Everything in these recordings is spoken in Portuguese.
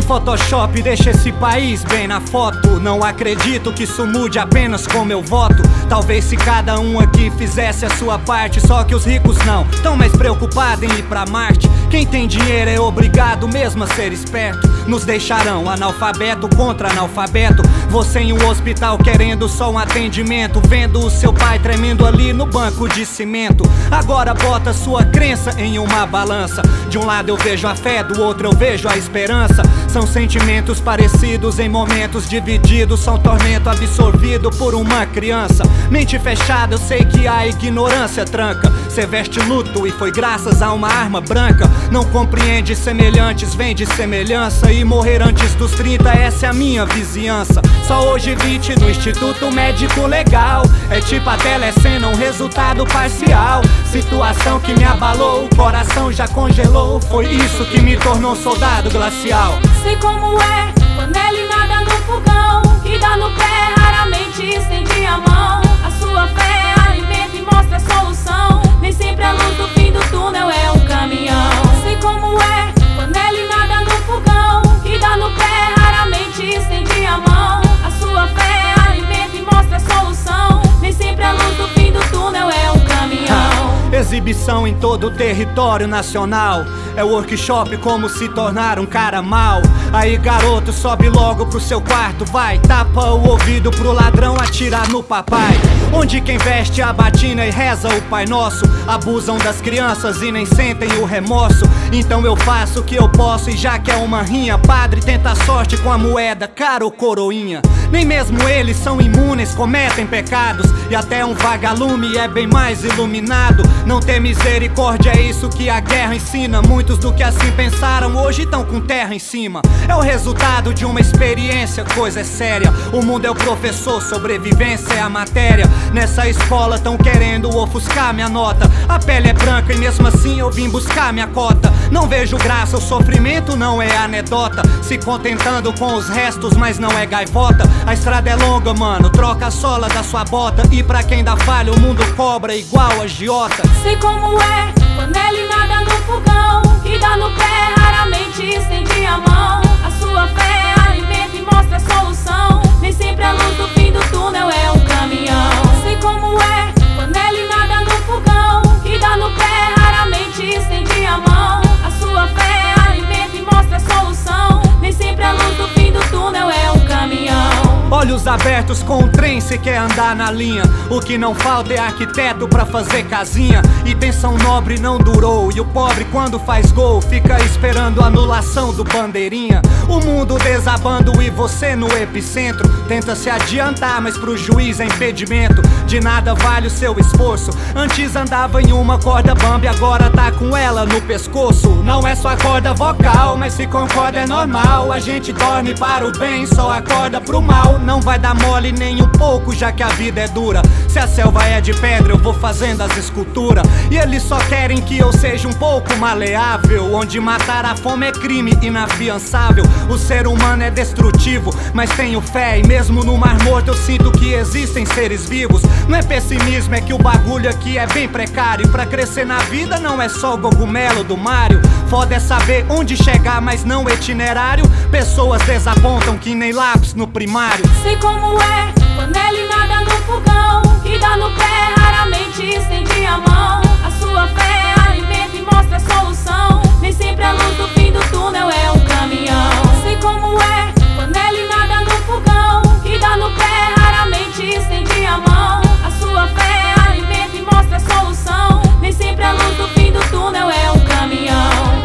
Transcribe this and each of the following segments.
Photoshop deixa esse país bem na foto. Não acredito que isso mude apenas com meu voto. Talvez se cada um aqui fizesse a sua parte. Só que os ricos não, tão mais preocupados em ir pra Marte. Quem tem dinheiro é obrigado mesmo a ser esperto. Nos deixarão analfabeto contra analfabeto. Você em um hospital querendo só um atendimento, vendo o seu pai tremendo ali no banco de cimento. Agora bota sua crença em uma balança. De um lado eu vejo a fé, do outro eu vejo a esperança. São sentimentos parecidos em momentos divididos. São tormento absorvido por uma criança. Mente fechada, eu sei que a ignorância tranca. Cê veste luto e foi graças a uma arma branca. Não compreende semelhantes, vem de semelhança. E morrer antes dos 30, essa é a minha vizinhança. Só hoje 20 no Instituto Médico Legal. É tipo a telecena, um resultado parcial. Situação que me abalou, o coração já congelou. Foi isso que me tornou soldado glacial. Sei como é, panela e nada no fogão. Que dá no pé, raramente estende a mão. A sua fé alimenta e mostra a solução. Nem sempre a luz do fim do túnel é um caminhão. Sei como é, panela e nada no fogão. Que dá no pé, raramente estende a mão. A sua fé alimenta e mostra a solução. Nem sempre a luz do fim do túnel é um caminhão. Exibição em todo o território nacional. É workshop como se tornar um cara mal. Aí garoto, sobe logo pro seu quarto, vai. Tapa o ouvido pro ladrão atirar no papai. Onde quem veste a batina e reza o Pai Nosso. Abusam das crianças e nem sentem o remorso. Então eu faço o que eu posso e já que é uma rinha, padre tenta a sorte com a moeda, cara ou coroinha. Nem mesmo eles são imunes, cometem pecados. E até um vagalume é bem mais iluminado. Não ter misericórdia é isso que a guerra ensina. Muitos do que assim pensaram hoje estão com terra em cima. É o resultado de uma experiência, coisa é séria. O mundo é o professor, sobrevivência é a matéria. Nessa escola tão querendo ofuscar minha nota. A pele é branca e mesmo assim eu vim buscar minha cota. Não vejo graça, o sofrimento não é anedota. Se contentando com os restos, mas não é gaivota. A estrada é longa, mano, troca a sola da sua bota. E pra quem dá falha, o mundo cobra igual agiota. Sei como é, panela e nada no fogão. Que dá no pé, raramente estende a mão. A sua fé alimenta e mostra a solução. Nem sempre a luz do fim do túnel é um caminhão. Sei como é, panela e nada no fogão. Que dá no pé, raramente estende a mão. A sua fé alimenta e mostra a solução. Nem sempre a luz do fim do túnel é um caminhão. Olhos abertos com o trem se quer andar na linha. O que não falta é arquiteto pra fazer casinha. Intenção nobre não durou. E o pobre quando faz gol fica esperando a anulação do bandeirinha. O mundo desabando e você no epicentro. Tenta se adiantar, mas pro juiz é impedimento. De nada vale o seu esforço. Antes andava em uma corda bamba e agora tá com ela no pescoço. Não é só a corda vocal, mas se concorda é normal. A gente dorme para o bem, só acorda pro mal. Não vai dar mole nem um pouco, já que a vida é dura. Se a selva é de pedra, eu vou fazendo as esculturas. E eles só querem que eu seja um pouco maleável. Onde matar a fome é crime inafiançável. O ser humano é destrutivo, mas tenho fé. E mesmo no mar morto eu sinto que existem seres vivos. Não é pessimismo, é que o bagulho aqui é bem precário. E pra crescer na vida não é só o cogumelo do Mario. Foda é saber onde chegar, mas não o itinerário. Pessoas desapontam que nem lápis no primário. Sei como é, panela e nada no fogão. Que dá no pé, raramente estende a mão. A sua fé alimenta e mostra a solução. Nem sempre a luz do fim do túnel é um caminhão. Sei como é, panela e nada no fogão. Que dá no pé, raramente estende a mão. A sua fé alimenta e mostra a solução. Nem sempre a luz do fim do túnel é um caminhão.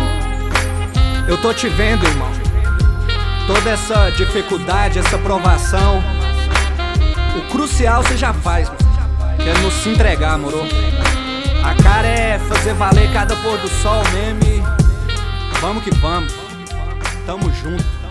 Eu tô te vendo, irmão. Toda essa dificuldade, essa provação, o crucial você já faz, mano. Que é nos se entregar, moro? A cara é fazer valer cada pôr do sol mesmo e vamos que vamos. Tamo junto.